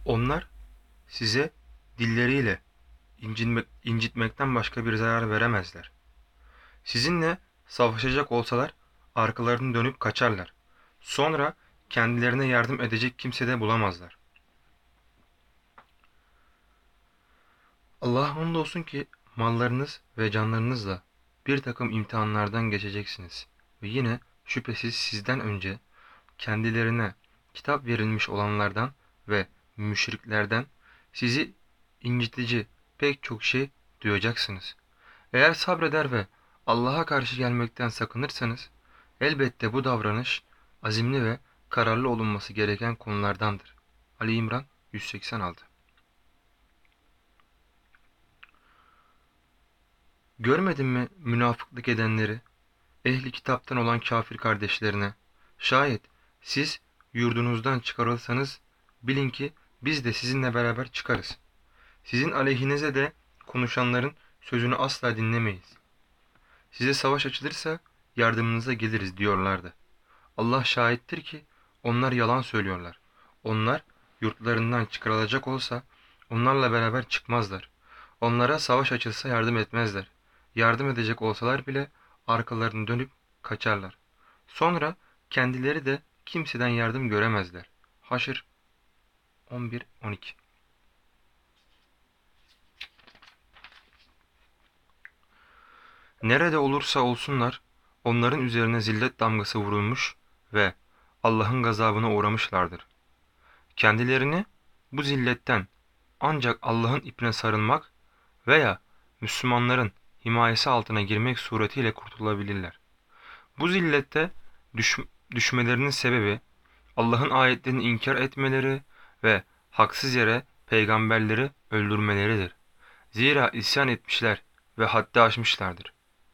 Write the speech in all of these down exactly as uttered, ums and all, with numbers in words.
Onlar size dilleriyle incinmek, incitmekten başka bir zarar veremezler. Sizinle savaşacak olsalar arkalarını dönüp kaçarlar. Sonra kendilerine yardım edecek kimse de bulamazlar. Allah'a hamdolsun ki mallarınız ve canlarınızla bir takım imtihanlardan geçeceksiniz. Ve yine şüphesiz sizden önce kendilerine kitap verilmiş olanlardan ve müşriklerden sizi incitici pek çok şey duyacaksınız. Eğer sabreder ve Allah'a karşı gelmekten sakınırsanız, elbette bu davranış azimli ve kararlı olunması gereken konulardandır. Ali İmran yüz seksen altı. Görmedin mi münafıklık edenleri, ehli kitaptan olan kafir kardeşlerine? Şayet siz yurdunuzdan çıkarılsanız, bilin ki biz de sizinle beraber çıkarız. Sizin aleyhinize de konuşanların sözünü asla dinlemeyiz. Size savaş açılırsa yardımınıza geliriz diyorlardı. Allah şahittir ki onlar yalan söylüyorlar. Onlar yurtlarından çıkarılacak olsa onlarla beraber çıkmazlar. Onlara savaş açılsa yardım etmezler. Yardım edecek olsalar bile arkalarını dönüp kaçarlar. Sonra kendileri de kimseden yardım göremezler. Haşr on bir on iki. Nerede olursa olsunlar onların üzerine zillet damgası vurulmuş ve Allah'ın gazabına uğramışlardır. Kendilerini bu zilletten ancak Allah'ın ipine sarılmak veya Müslümanların himayesi altına girmek suretiyle kurtulabilirler. Bu zillette düş düşmelerinin sebebi Allah'ın ayetlerini inkar etmeleri ve haksız yere peygamberleri öldürmeleridir. Zira isyan etmişler ve haddi aşmışlardır.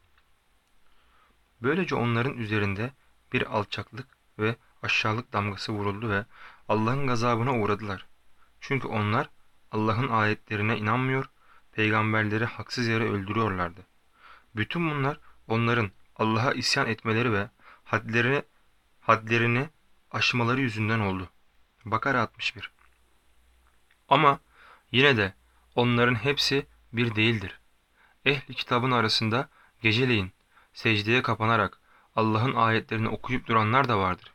Böylece onların üzerinde bir alçaklık ve aşağılık damgası vuruldu ve Allah'ın gazabına uğradılar. Çünkü onlar Allah'ın ayetlerine inanmıyor, peygamberleri haksız yere öldürüyorlardı. Bütün bunlar onların Allah'a isyan etmeleri ve hadlerini, hadlerini aşmaları yüzünden oldu. Bakara altmış bir. Ama yine de onların hepsi bir değildir. Ehli kitabın arasında geceleyin secdeye kapanarak Allah'ın ayetlerini okuyup duranlar da vardır.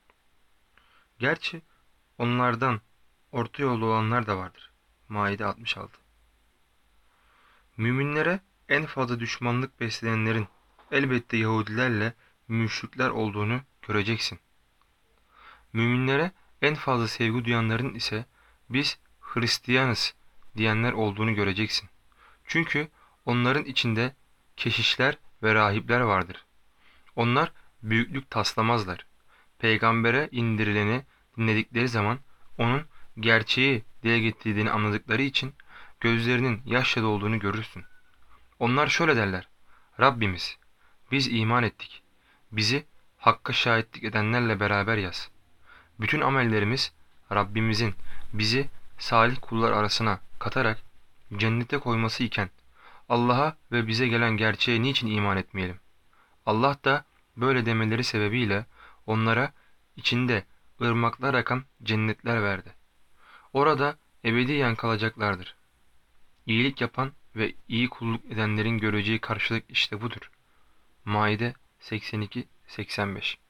Gerçi onlardan orta yolda olanlar da vardır. Maide altmış altı. Müminlere en fazla düşmanlık besleyenlerin elbette Yahudilerle müşrikler olduğunu göreceksin. Müminlere en fazla sevgi duyanların ise biz Hristiyanız diyenler olduğunu göreceksin. Çünkü onların içinde keşişler ve rahipler vardır. Onlar büyüklük taslamazlar. Peygambere indirileni dinledikleri zaman onun gerçeği dile getirdiğini anladıkları için gözlerinin yaşla dolduğunu görürsün. Onlar şöyle derler: Rabbimiz, biz iman ettik. Bizi hakka şahitlik edenlerle beraber yaz. Bütün amellerimiz Rabbimizin bizi salih kullar arasına katarak cennete koyması iken Allah'a ve bize gelen gerçeğe niçin iman etmeyelim? Allah da böyle demeleri sebebiyle onlara içinde ırmaklar akan cennetler verdi. Orada ebediyen kalacaklardır. İyilik yapan ve iyi kulluk edenlerin göreceği karşılık işte budur. Maide seksen iki seksen beş.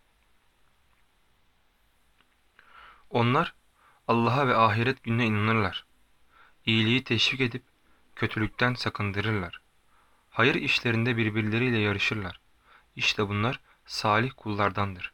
Onlar Allah'a ve ahiret gününe inanırlar. İyiliği teşvik edip kötülükten sakındırırlar. Hayır işlerinde birbirleriyle yarışırlar. İşte bunlar salih kullardandır.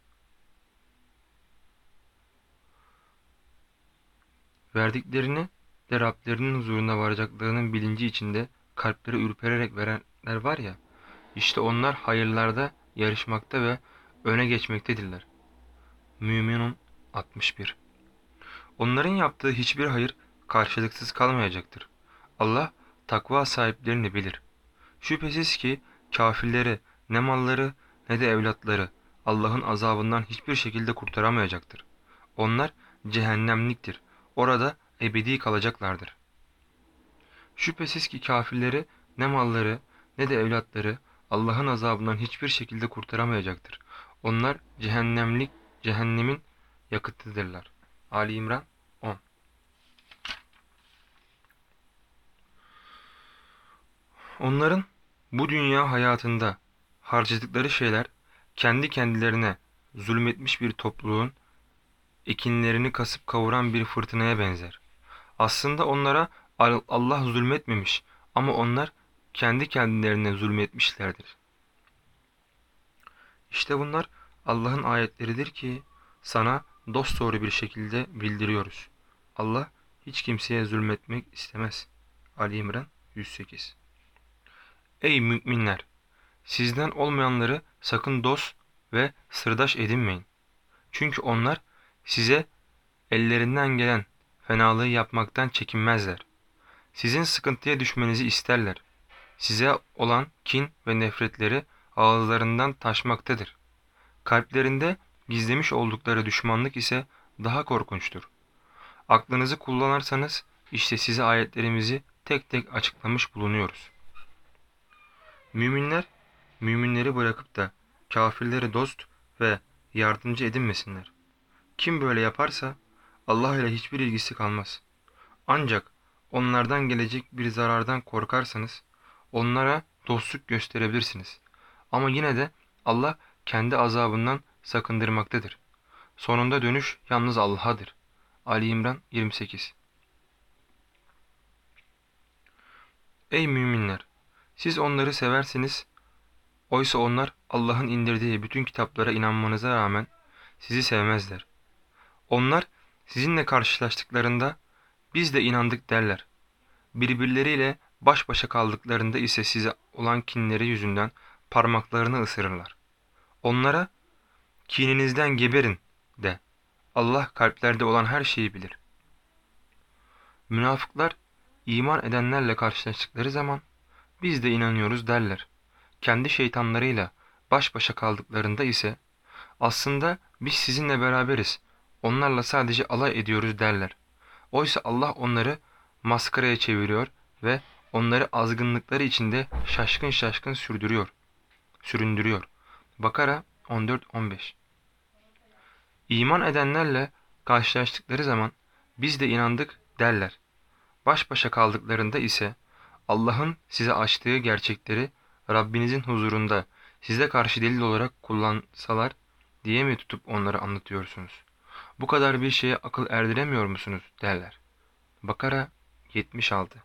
Verdiklerini de Rablerinin huzuruna varacaklarının bilinci içinde kalpleri ürpererek verenler var ya, işte onlar hayırlarda yarışmakta ve öne geçmektedirler. Müminun altmış bir. Onların yaptığı hiçbir hayır karşılıksız kalmayacaktır. Allah takva sahiplerini bilir. Şüphesiz ki kafirleri ne malları ne de evlatları Allah'ın azabından hiçbir şekilde kurtaramayacaktır. Onlar cehennemliktir. Orada ebedi kalacaklardır. Şüphesiz ki kafirleri ne malları ne de evlatları Allah'ın azabından hiçbir şekilde kurtaramayacaktır. Onlar cehennemlik, cehennemin yakıtıdırlar. Ali İmran on. Onların bu dünya hayatında harcadıkları şeyler kendi kendilerine zulmetmiş bir topluluğun ekinlerini kasıp kavuran bir fırtınaya benzer. Aslında onlara Allah zulmetmemiş ama onlar kendi kendilerine zulmetmişlerdir. İşte bunlar Allah'ın ayetleridir ki sana dosdoğru bir şekilde bildiriyoruz. Allah hiç kimseye zulmetmek istemez. Ali İmran yüz sekiz. Ey müminler! Sizden olmayanları sakın dost ve sırdaş edinmeyin. Çünkü onlar size ellerinden gelen fenalığı yapmaktan çekinmezler. Sizin sıkıntıya düşmenizi isterler. Size olan kin ve nefretleri ağızlarından taşmaktadır. Kalplerinde gizlemiş oldukları düşmanlık ise daha korkunçtur. Aklınızı kullanırsanız işte size ayetlerimizi tek tek açıklamış bulunuyoruz. Müminler, müminleri bırakıp da kafirleri dost ve yardımcı edinmesinler. Kim böyle yaparsa Allah ile hiçbir ilgisi kalmaz. Ancak onlardan gelecek bir zarardan korkarsanız onlara dostluk gösterebilirsiniz. Ama yine de Allah kendi azabından sakındırmaktadır. Sonunda dönüş yalnız Allah'adır. Ali İmran yirmi sekiz. Ey müminler! Siz onları seversiniz. Oysa onlar Allah'ın indirdiği bütün kitaplara inanmanıza rağmen sizi sevmezler. Onlar sizinle karşılaştıklarında biz de inandık derler. Birbirleriyle baş başa kaldıklarında ise size olan kinleri yüzünden parmaklarını ısırırlar. Onlara kininizden geberin de. Allah kalplerde olan her şeyi bilir. Münafıklar iman edenlerle karşılaştıkları zaman biz de inanıyoruz derler. Kendi şeytanlarıyla baş başa kaldıklarında ise aslında biz sizinle beraberiz, onlarla sadece alay ediyoruz derler. Oysa Allah onları maskaraya çeviriyor ve onları azgınlıkları içinde şaşkın şaşkın sürdürüyor, süründürüyor. Bakara on dört on beş. İman edenlerle karşılaştıkları zaman biz de inandık derler. Baş başa kaldıklarında ise Allah'ın size açtığı gerçekleri Rabbinizin huzurunda size karşı delil olarak kullansalar diye mi tutup onları anlatıyorsunuz? Bu kadar bir şeye akıl erdiremiyor musunuz derler. Bakara yetmiş altı.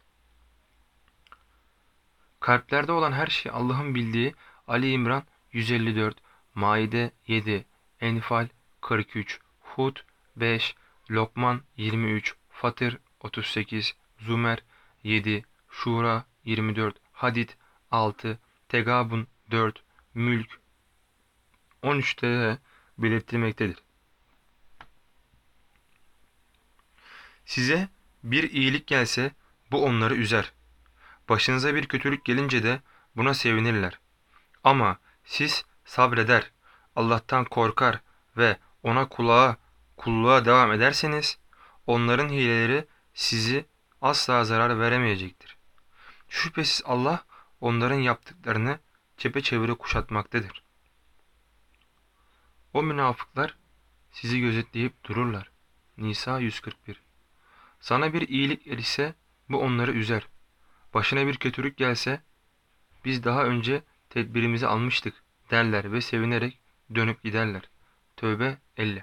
Kalplerde olan her şey Allah'ın bildiği Ali İmran yüz elli dört, Maide yedi, Enfal kırk üç, Hud beş, Lokman yirmi üç, Fatır otuz sekiz, Zümer yedi, Şura yirmi dört, Hadid altı, Tegabun dört, Mülk on üçte de belirtilmektedir. Size bir iyilik gelse bu onları üzer. Başınıza bir kötülük gelince de buna sevinirler. Ama siz sabreder, Allah'tan korkar ve ona kulağa, kulluğa devam ederseniz onların hileleri sizi asla zarar veremeyecektir. Şüphesiz Allah onların yaptıklarını çepeçevre kuşatmaktadır. O münafıklar sizi gözetleyip dururlar. Nisa yüz kırk bir. Sana bir iyilik erişse bu onları üzer. Başına bir kötülük gelse biz daha önce tedbirimizi almıştık derler ve sevinerek dönüp giderler. Tövbe elli.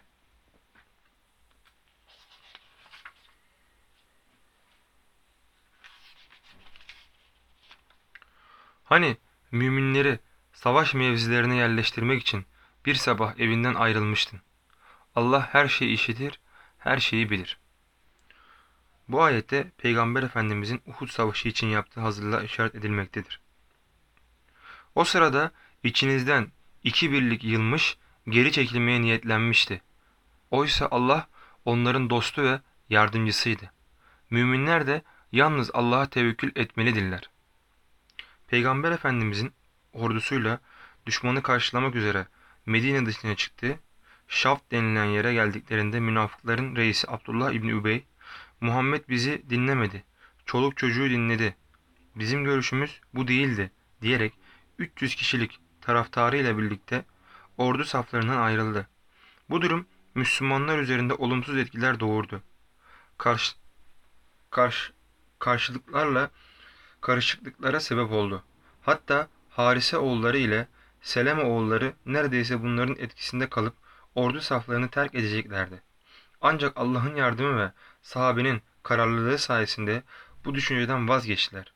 Hani müminleri savaş mevzilerine yerleştirmek için bir sabah evinden ayrılmıştın. Allah her şeyi işitir, her şeyi bilir. Bu ayette Peygamber Efendimizin Uhud Savaşı için yaptığı hazırlığa işaret edilmektedir. O sırada içinizden iki birlik yılmış, geri çekilmeye niyetlenmişti. Oysa Allah onların dostu ve yardımcısıydı. Müminler de yalnız Allah'a tevekkül etmelidirler. Peygamber Efendimizin ordusuyla düşmanı karşılamak üzere Medine dışına çıktı. Şaft denilen yere geldiklerinde münafıkların reisi Abdullah İbni Übey, Muhammed bizi dinlemedi, çoluk çocuğu dinledi, bizim görüşümüz bu değildi diyerek üç yüz kişilik taraftarıyla birlikte ordu saflarından ayrıldı. Bu durum Müslümanlar üzerinde olumsuz etkiler doğurdu. Karşı, karşı, karşılıklarla karışıklıklara sebep oldu. Hatta Harise oğulları ile Seleme oğulları neredeyse bunların etkisinde kalıp ordu saflarını terk edeceklerdi. Ancak Allah'ın yardımı ve sahabenin kararlılığı sayesinde bu düşünceden vazgeçtiler.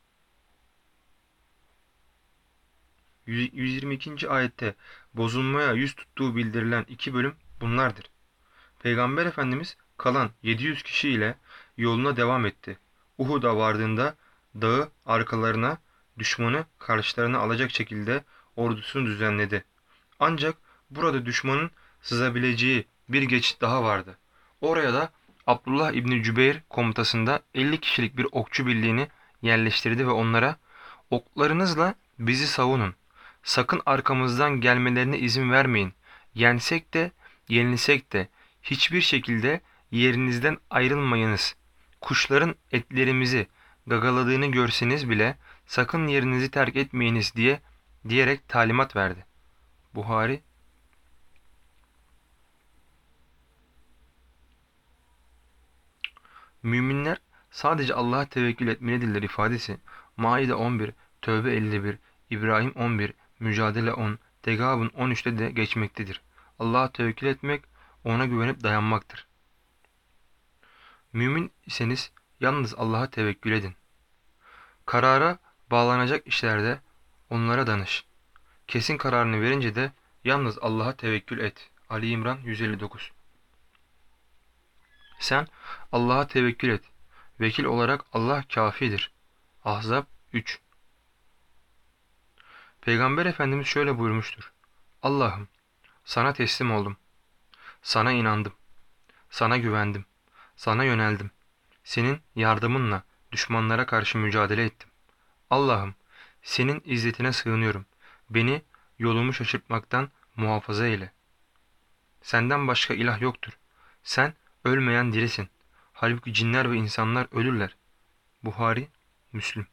yüz yirmi ikinci ayette bozulmaya yüz tuttuğu bildirilen iki bölüm bunlardır. Peygamber Efendimiz kalan yedi yüz kişi ile yoluna devam etti. Uhud'a vardığında dağı arkalarına, düşmanı karşılarına alacak şekilde ordusunu düzenledi. Ancak burada düşmanın sızabileceği bir geçit daha vardı. Oraya da Abdullah İbni Cübeyr komutasında elli kişilik bir okçu birliğini yerleştirdi ve onlara "Oklarınızla bizi savunun. Sakın arkamızdan gelmelerine izin vermeyin. Yensek de yenilsek de hiçbir şekilde yerinizden ayrılmayınız. Kuşların etlerimizi gagaladığını görseniz bile sakın yerinizi terk etmeyiniz" diye diyerek talimat verdi. Buhari. Müminler sadece Allah'a tevekkül etmelidirler ifadesi Maide on bir, Tövbe elli bir, İbrahim on bir, Mücadele on, Tegabun on üçte de geçmektedir. Allah'a tevekkül etmek, ona güvenip dayanmaktır. Mümin iseniz yalnız Allah'a tevekkül edin. Karara bağlanacak işlerde onlara danış. Kesin kararını verince de yalnız Allah'a tevekkül et. Ali İmran yüz elli dokuz. Sen Allah'a tevekkül et. Vekil olarak Allah kafidir. Ahzab üç. Peygamber Efendimiz şöyle buyurmuştur: Allah'ım, sana teslim oldum. Sana inandım. Sana güvendim. Sana yöneldim. Senin yardımınla düşmanlara karşı mücadele ettim. Allah'ım, senin izzetine sığınıyorum. Beni yolumu şaşırtmaktan muhafaza eyle. Senden başka ilah yoktur. Sen ölmeyen dirisin. Halbuki cinler ve insanlar ölürler. Buhari, Müslim.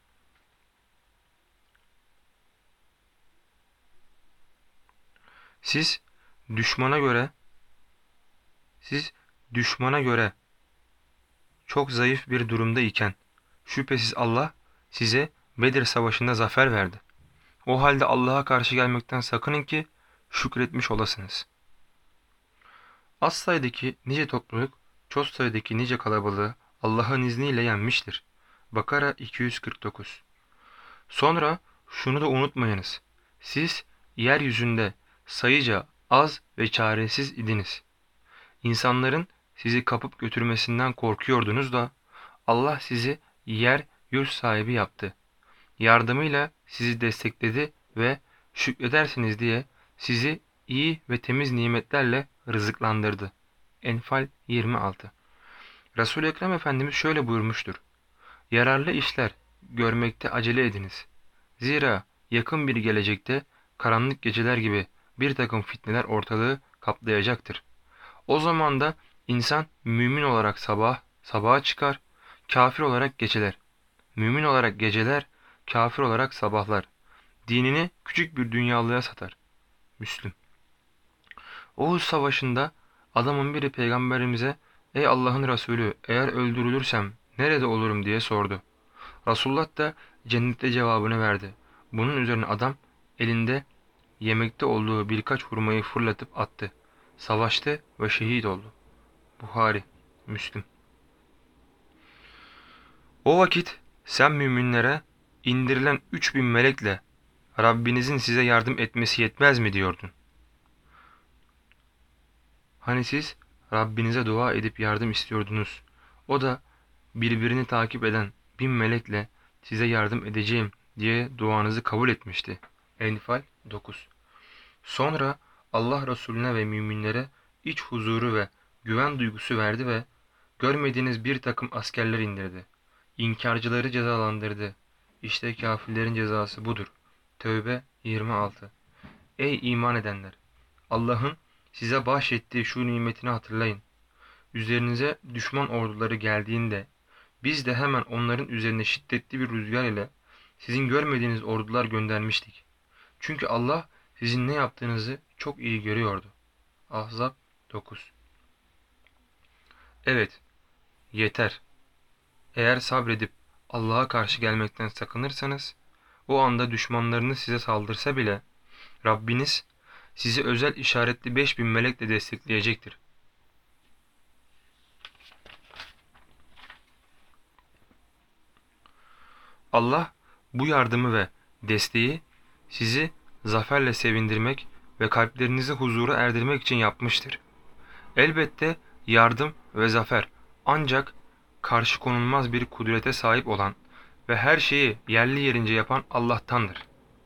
Siz düşmana göre siz düşmana göre çok zayıf bir durumda iken şüphesiz Allah size Bedir Savaşı'nda zafer verdi. O halde Allah'a karşı gelmekten sakının ki şükretmiş olasınız. Az sayıdaki nice topluluk çok sayıdaki nice kalabalığı Allah'ın izniyle yenmiştir. Bakara iki yüz kırk dokuz. Sonra şunu da unutmayınız. Siz yeryüzünde sayıca az ve çaresiz idiniz. İnsanların sizi kapıp götürmesinden korkuyordunuz da Allah sizi yer yurt sahibi yaptı. Yardımıyla sizi destekledi ve şükredersiniz diye sizi iyi ve temiz nimetlerle rızıklandırdı. Enfal yirmi altı. Resul-i Ekrem Efendimiz şöyle buyurmuştur: Yararlı işler görmekte acele ediniz. Zira yakın bir gelecekte karanlık geceler gibi bir takım fitneler ortalığı kaplayacaktır. O zaman da insan mümin olarak sabah, sabaha çıkar, kafir olarak geceler. Mümin olarak geceler, kafir olarak sabahlar. Dinini küçük bir dünyalığa satar. Müslüm. Oğuz Savaşı'nda adamın biri peygamberimize "Ey Allah'ın Resulü, eğer öldürülürsem nerede olurum?" diye sordu. Resulullah da cennette cevabını verdi. Bunun üzerine adam elinde yemekte olduğu birkaç hurmayı fırlatıp attı. Savaştı ve şehit oldu. Buhari, Müslim. O vakit sen müminlere indirilen üç bin melekle Rabbinizin size yardım etmesi yetmez mi diyordun? Hani siz Rabbinize dua edip yardım istiyordunuz. O da birbirini takip eden bin melekle size yardım edeceğim diye duanızı kabul etmişti. Enfal dokuz. Sonra Allah Resulüne ve müminlere iç huzuru ve güven duygusu verdi ve görmediğiniz bir takım askerler indirdi. İnkarcıları cezalandırdı. İşte kafirlerin cezası budur. Tövbe yirmi altı. Ey iman edenler! Allah'ın size bahşettiği şu nimetini hatırlayın. Üzerinize düşman orduları geldiğinde biz de hemen onların üzerine şiddetli bir rüzgar ile sizin görmediğiniz ordular göndermiştik. Çünkü Allah sizin ne yaptığınızı çok iyi görüyordu. Ahzab dokuz. Evet, yeter. Eğer sabredip Allah'a karşı gelmekten sakınırsanız, o anda düşmanlarınız size saldırsa bile Rabbiniz sizi özel işaretli beş bin melekle destekleyecektir. Allah bu yardımı ve desteği sizi zaferle sevindirmek ve kalplerinizi huzura erdirmek için yapmıştır. Elbette yardım ve zafer ancak karşı konulmaz bir kudrete sahip olan ve her şeyi yerli yerince yapan Allah'tandır.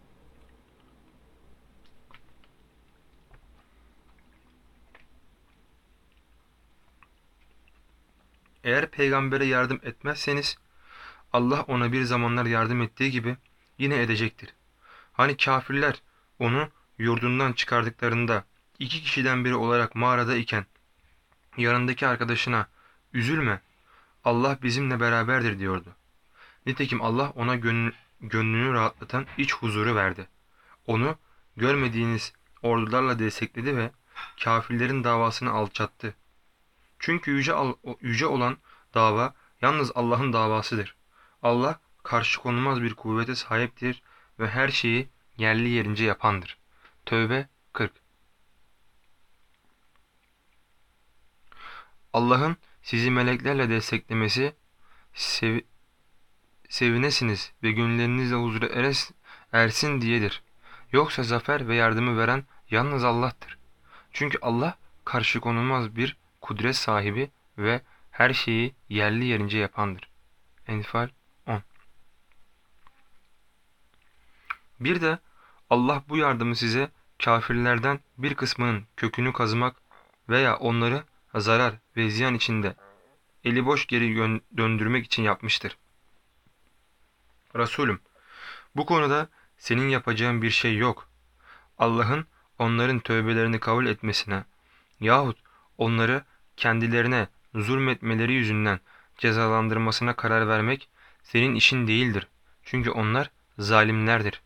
Eğer peygambere yardım etmezseniz Allah ona bir zamanlar yardım ettiği gibi yine edecektir. Hani kafirler onu yurdundan çıkardıklarında iki kişiden biri olarak mağarada iken yanındaki arkadaşına "Üzülme, Allah bizimle beraberdir" diyordu. Nitekim Allah ona gönlü, gönlünü rahatlatan iç huzuru verdi. Onu görmediğiniz ordularla destekledi ve kafirlerin davasını alçattı. Çünkü yüce, yüce olan dava yalnız Allah'ın davasıdır. Allah karşı konulmaz bir kuvvete sahiptir ve her şeyi yerli yerince yapandır. Tövbe kırk. Allah'ın sizi meleklerle desteklemesi, sev sevinesiniz ve gönüllerinizle huzura eres ersin diyedir. Yoksa zafer ve yardımı veren yalnız Allah'tır. Çünkü Allah karşı konulmaz bir kudret sahibi ve her şeyi yerli yerince yapandır. Enfal on. Bir de Allah bu yardımı size kafirlerden bir kısmının kökünü kazımak veya onları zarar ve ziyan içinde eli boş geri döndürmek için yapmıştır. Resulüm, bu konuda senin yapacağın bir şey yok. Allah'ın onların tövbelerini kabul etmesine yahut onları kendilerine zulmetmeleri yüzünden cezalandırmasına karar vermek senin işin değildir. Çünkü onlar zalimlerdir.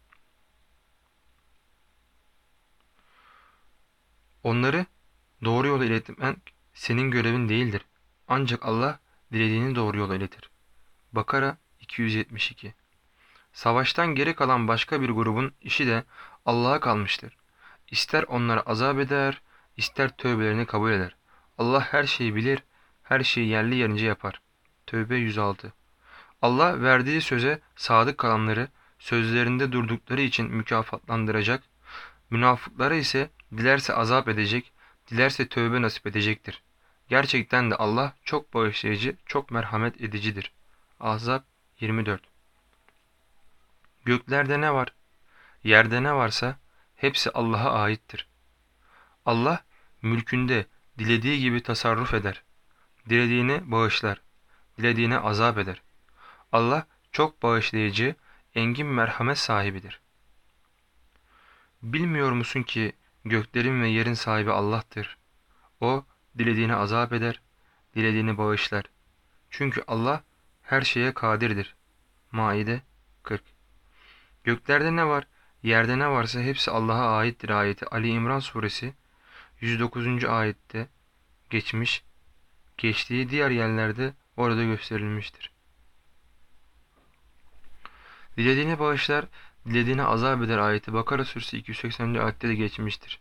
Onları doğru yola iletmen senin görevin değildir. Ancak Allah dilediğini doğru yola iletir. Bakara iki yüz yetmiş iki. Savaştan geri kalan başka bir grubun işi de Allah'a kalmıştır. İster onlara azap eder, ister tövbelerini kabul eder. Allah her şeyi bilir, her şeyi yerli yerince yapar. Tövbe yüz altı. Allah verdiği söze sadık kalanları sözlerinde durdukları için mükafatlandıracak, münafıklara ise dilerse azap edecek, dilerse tövbe nasip edecektir. Gerçekten de Allah çok bağışlayıcı, çok merhamet edicidir. Ahzab yirmi dört. Göklerde ne var, yerde ne varsa hepsi Allah'a aittir. Allah mülkünde dilediği gibi tasarruf eder. Dilediğini bağışlar, dilediğine azap eder. Allah çok bağışlayıcı, engin merhamet sahibidir. Bilmiyor musun ki göklerin ve yerin sahibi Allah'tır. O dilediğine azap eder, dilediğini bağışlar. Çünkü Allah her şeye kadirdir. Maide kırk. Göklerde ne var, yerde ne varsa hepsi Allah'a aittir ayeti Ali İmran suresi yüz dokuzuncu ayette geçmiş, geçtiği diğer yerlerde orada gösterilmiştir. Dilediğini bağışlar, dilediğine azap eder ayeti Bakara suresi iki yüz seksenci ayette de geçmiştir.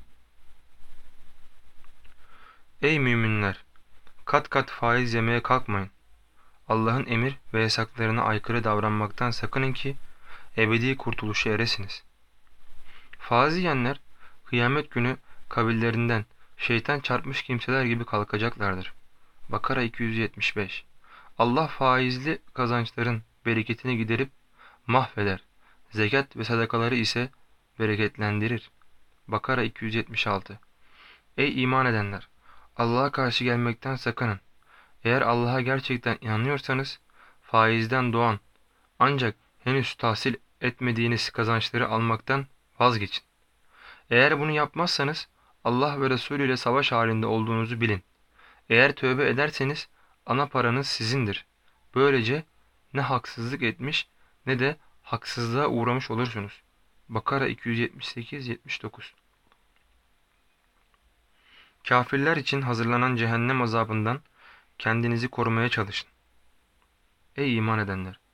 Ey müminler! Kat kat faiz yemeye kalkmayın. Allah'ın emir ve yasaklarına aykırı davranmaktan sakının ki ebedi kurtuluşa eresiniz. Faiz yiyenler kıyamet günü kabirlerinden şeytan çarpmış kimseler gibi kalkacaklardır. Bakara iki yüz yetmiş beş. Allah faizli kazançların bereketini giderip mahveder. Zekat ve sadakaları ise bereketlendirir. Bakara iki yüz yetmiş altı. Ey iman edenler! Allah'a karşı gelmekten sakının. Eğer Allah'a gerçekten inanıyorsanız faizden doğan ancak henüz tahsil etmediğiniz kazançları almaktan vazgeçin. Eğer bunu yapmazsanız Allah ve Resulü ile savaş halinde olduğunuzu bilin. Eğer tövbe ederseniz ana paranız sizindir. Böylece ne haksızlık etmiş ne de haksızlığa uğramış olursunuz. Bakara iki yüz yetmiş sekiz yetmiş dokuz. Kafirler için hazırlanan cehennem azabından kendinizi korumaya çalışın. Ey iman edenler!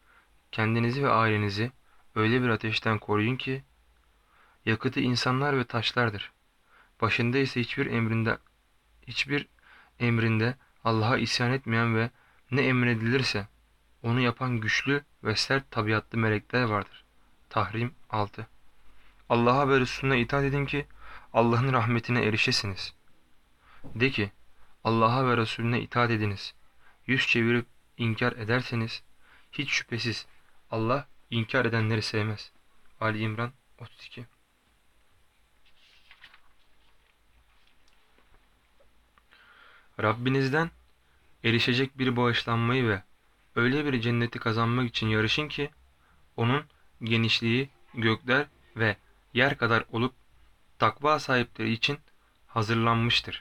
kendinizi ve ailenizi öyle bir ateşten koruyun ki, yakıtı insanlar ve taşlardır. Başında ise hiçbir emrinde hiçbir emrinde Allah'a isyan etmeyen ve ne emredilirse onu yapan güçlü ve sert tabiatlı melekler vardır. Tahrim altı. Allah'a ve Resulüne itaat edin ki Allah'ın rahmetine erişesiniz. De ki, Allah'a ve Resulüne itaat ediniz. Yüz çevirip inkar ederseniz, hiç şüphesiz Allah inkar edenleri sevmez. Ali İmran otuz iki. Rabbinizden erişecek bir bağışlanmayı ve öyle bir cenneti kazanmak için yarışın ki, onun genişliği gökler ve yer kadar olup takva sahipleri için hazırlanmıştır.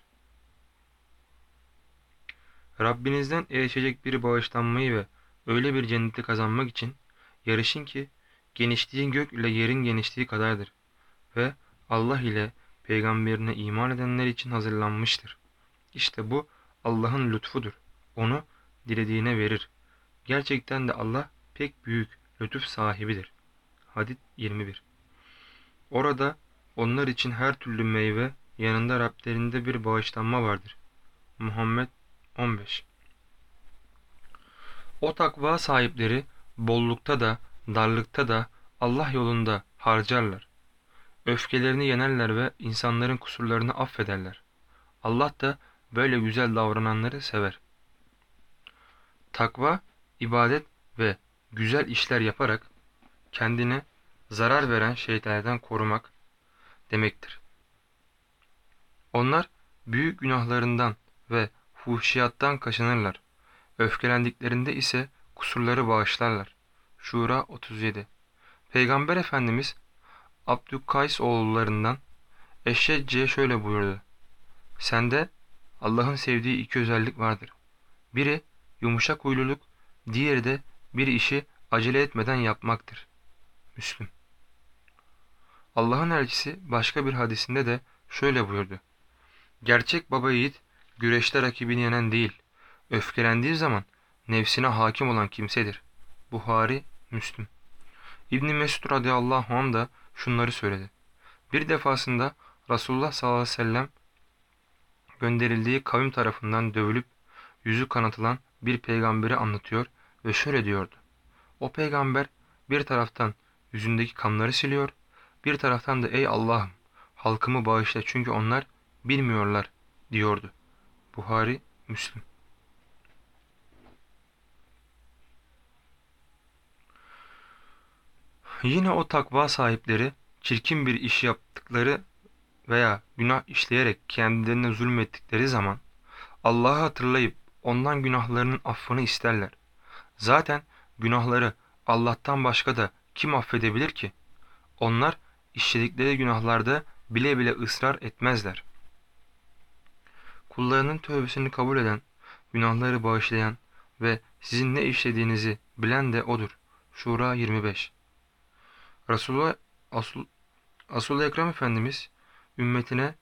Rabbinizden erişecek bir bağışlanmayı ve öyle bir cenneti kazanmak için yarışın ki, genişliği gök ile yerin genişliği kadardır ve Allah ile peygamberine iman edenler için hazırlanmıştır. İşte bu Allah'ın lütfudur. Onu dilediğine verir. Gerçekten de Allah pek büyük lütuf sahibidir. Hadid yirmi bir. Orada onlar için her türlü meyve, yanında Rablerinde bir bağışlanma vardır. Muhammed on beş. O takva sahipleri bollukta da darlıkta da Allah yolunda harcarlar. Öfkelerini yenerler ve insanların kusurlarını affederler. Allah da böyle güzel davrananları sever. Takva, ibadet ve güzel işler yaparak kendine zarar veren şeylerden korumak demektir. Onlar büyük günahlarından ve fuhşiyattan kaçınırlar. Öfkelendiklerinde ise kusurları bağışlarlar. Şura otuz yedi. Peygamber Efendimiz Abdükays oğullarından Eşşecci'ye şöyle buyurdu. Sende Allah'ın sevdiği iki özellik vardır. Biri yumuşak huyluluk, diğeri de bir işi acele etmeden yapmaktır. Müslüm. Allah'ın elçisi başka bir hadisinde de şöyle buyurdu. Gerçek baba yiğit güreşte rakibini yenen değil, öfkelendiği zaman nefsine hakim olan kimsedir. Buhari, Müslüm. İbn Mesud radıyallahu anh da şunları söyledi. Bir defasında Resulullah sallallahu aleyhi ve sellem gönderildiği kavim tarafından dövülüp yüzü kanatılan bir peygamberi anlatıyor ve şöyle diyordu. O peygamber bir taraftan yüzündeki kanları siliyor, bir taraftan da ey Allah'ım halkımı bağışla çünkü onlar bilmiyorlar diyordu. Buhari, Müslüm. Yine o takva sahipleri çirkin bir iş yaptıkları veya günah işleyerek kendilerine zulmettikleri zaman Allah'ı hatırlayıp ondan günahlarının affını isterler. Zaten günahları Allah'tan başka da kim affedebilir ki? Onlar işledikleri günahlarda bile bile ısrar etmezler. Kullarının tövbesini kabul eden, günahları bağışlayan ve sizin ne işlediğinizi bilen de O'dur. Şura yirmi beş. Resulullah Asul, Asul Ekrem Efendimiz ümmetine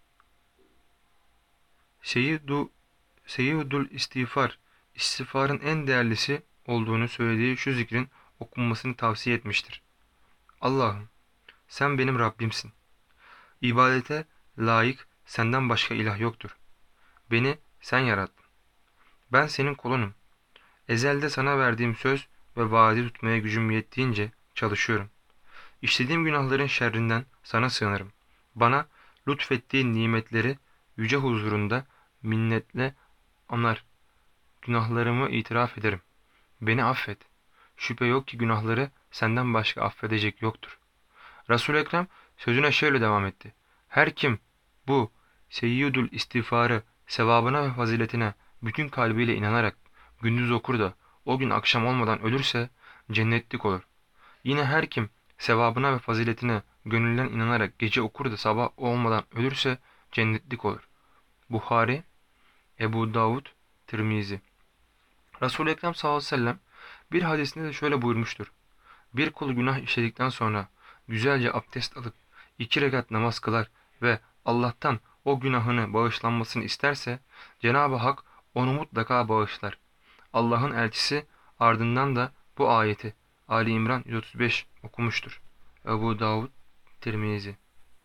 Seyyidu, Seyyidul istiğfar, istiğfarın en değerlisi olduğunu söylediği şu zikrin okunmasını tavsiye etmiştir. Allah'ım, sen benim Rabbimsin. İbadete layık senden başka ilah yoktur. Beni sen yarattın. Ben senin kulunum. Ezelde sana verdiğim söz ve vaadi tutmaya gücüm yettiğince çalışıyorum. İşlediğim günahların şerrinden sana sığınırım. Bana lütfettiğin nimetleri yüce huzurunda minnetle anar. Günahlarımı itiraf ederim. Beni affet. Şüphe yok ki günahları senden başka affedecek yoktur. Resul-i Ekrem sözüne şöyle devam etti. Her kim bu seyyidül istiğfarı sevabına ve faziletine bütün kalbiyle inanarak gündüz okur da o gün akşam olmadan ölürse cennetlik olur. Yine her kim sevabına ve faziletine gönülden inanarak gece okur da sabah olmadan ölürse cennetlik olur. Buhari, Ebu Davud, Tirmizi. Resul-i Ekrem sallallahu aleyhi ve sellem bir hadisinde de şöyle buyurmuştur. Bir kul günah işledikten sonra güzelce abdest alıp iki rekat namaz kılar ve Allah'tan o günahını bağışlanmasını isterse Cenab-ı Hak onu mutlaka bağışlar. Allah'ın elçisi ardından da bu ayeti Ali İmran yüz otuz beş okumuştur. Ebu Davud, Tirmizi.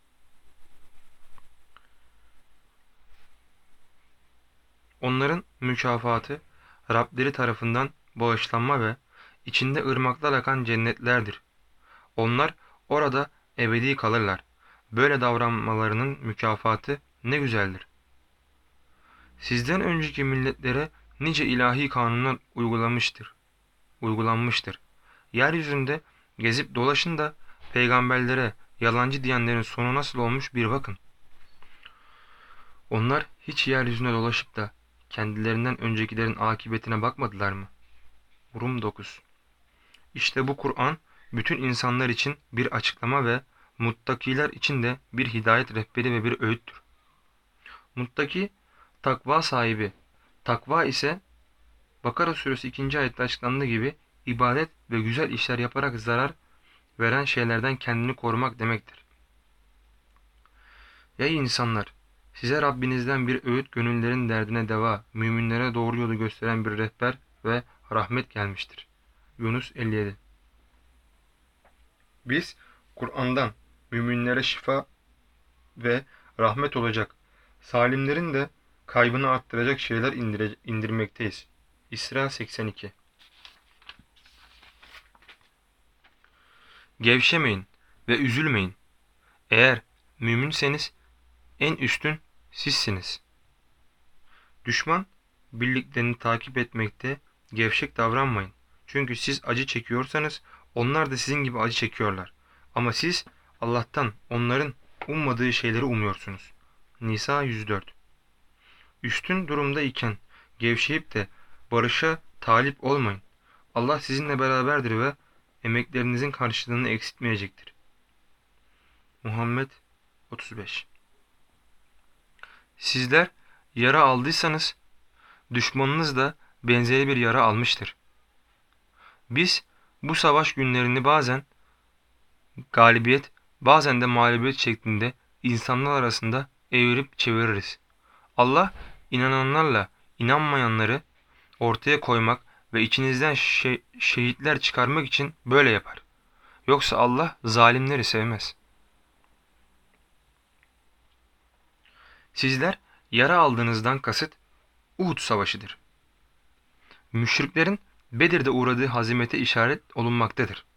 Onların mükafatı Rableri tarafından bağışlanma ve içinde ırmaklar akan cennetlerdir. Onlar orada ebedi kalırlar. Böyle davranmalarının mükafatı ne güzeldir. Sizden önceki milletlere nice ilahi kanunlar uygulamıştır, uygulanmıştır. Yeryüzünde gezip dolaşın da peygamberlere yalancı diyenlerin sonu nasıl olmuş bir bakın. Onlar hiç yeryüzünde dolaşıp da kendilerinden öncekilerin akıbetine bakmadılar mı? Rum dokuz. İşte bu Kur'an bütün insanlar için bir açıklama ve muttakiler için de bir hidayet rehberi ve bir öğüttür. Muttaki, takva sahibi. Takva ise Bakara suresi ikinci ayette açıklandığı gibi ibadet ve güzel işler yaparak zarar veren şeylerden kendini korumak demektir. Ey insanlar! Size Rabbinizden bir öğüt, gönüllerin derdine deva, müminlere doğru yolu gösteren bir rehber ve rahmet gelmiştir. Yunus elli yedi. Biz Kur'an'dan müminlere şifa ve rahmet olacak, salimlerin de kaybını arttıracak şeyler indire, indirmekteyiz. İsra seksen iki. Gevşemeyin ve üzülmeyin. Eğer müminseniz en üstün sizsiniz. Düşman birliklerini takip etmekte gevşek davranmayın. Çünkü siz acı çekiyorsanız onlar da sizin gibi acı çekiyorlar. Ama siz Allah'tan onların ummadığı şeyleri umuyorsunuz. Nisa yüz dört. Üstün durumda iken gevşeyip de barışa talip olmayın. Allah sizinle beraberdir ve emeklerinizin karşılığını eksiltmeyecektir. Muhammed otuz beş. Sizler yara aldıysanız düşmanınız da benzeri bir yara almıştır. Biz bu savaş günlerini bazen galibiyet, bazen de mağlubiyet şeklinde insanlar arasında evirip çeviririz. Allah inananlarla inanmayanları ortaya koymak ve içinizden şe şehitler çıkarmak için böyle yapar. Yoksa Allah zalimleri sevmez. Sizler yara aldığınızdan kasıt Uhud savaşıdır. Müşriklerin Bedir'de uğradığı hazimete işaret olunmaktadır.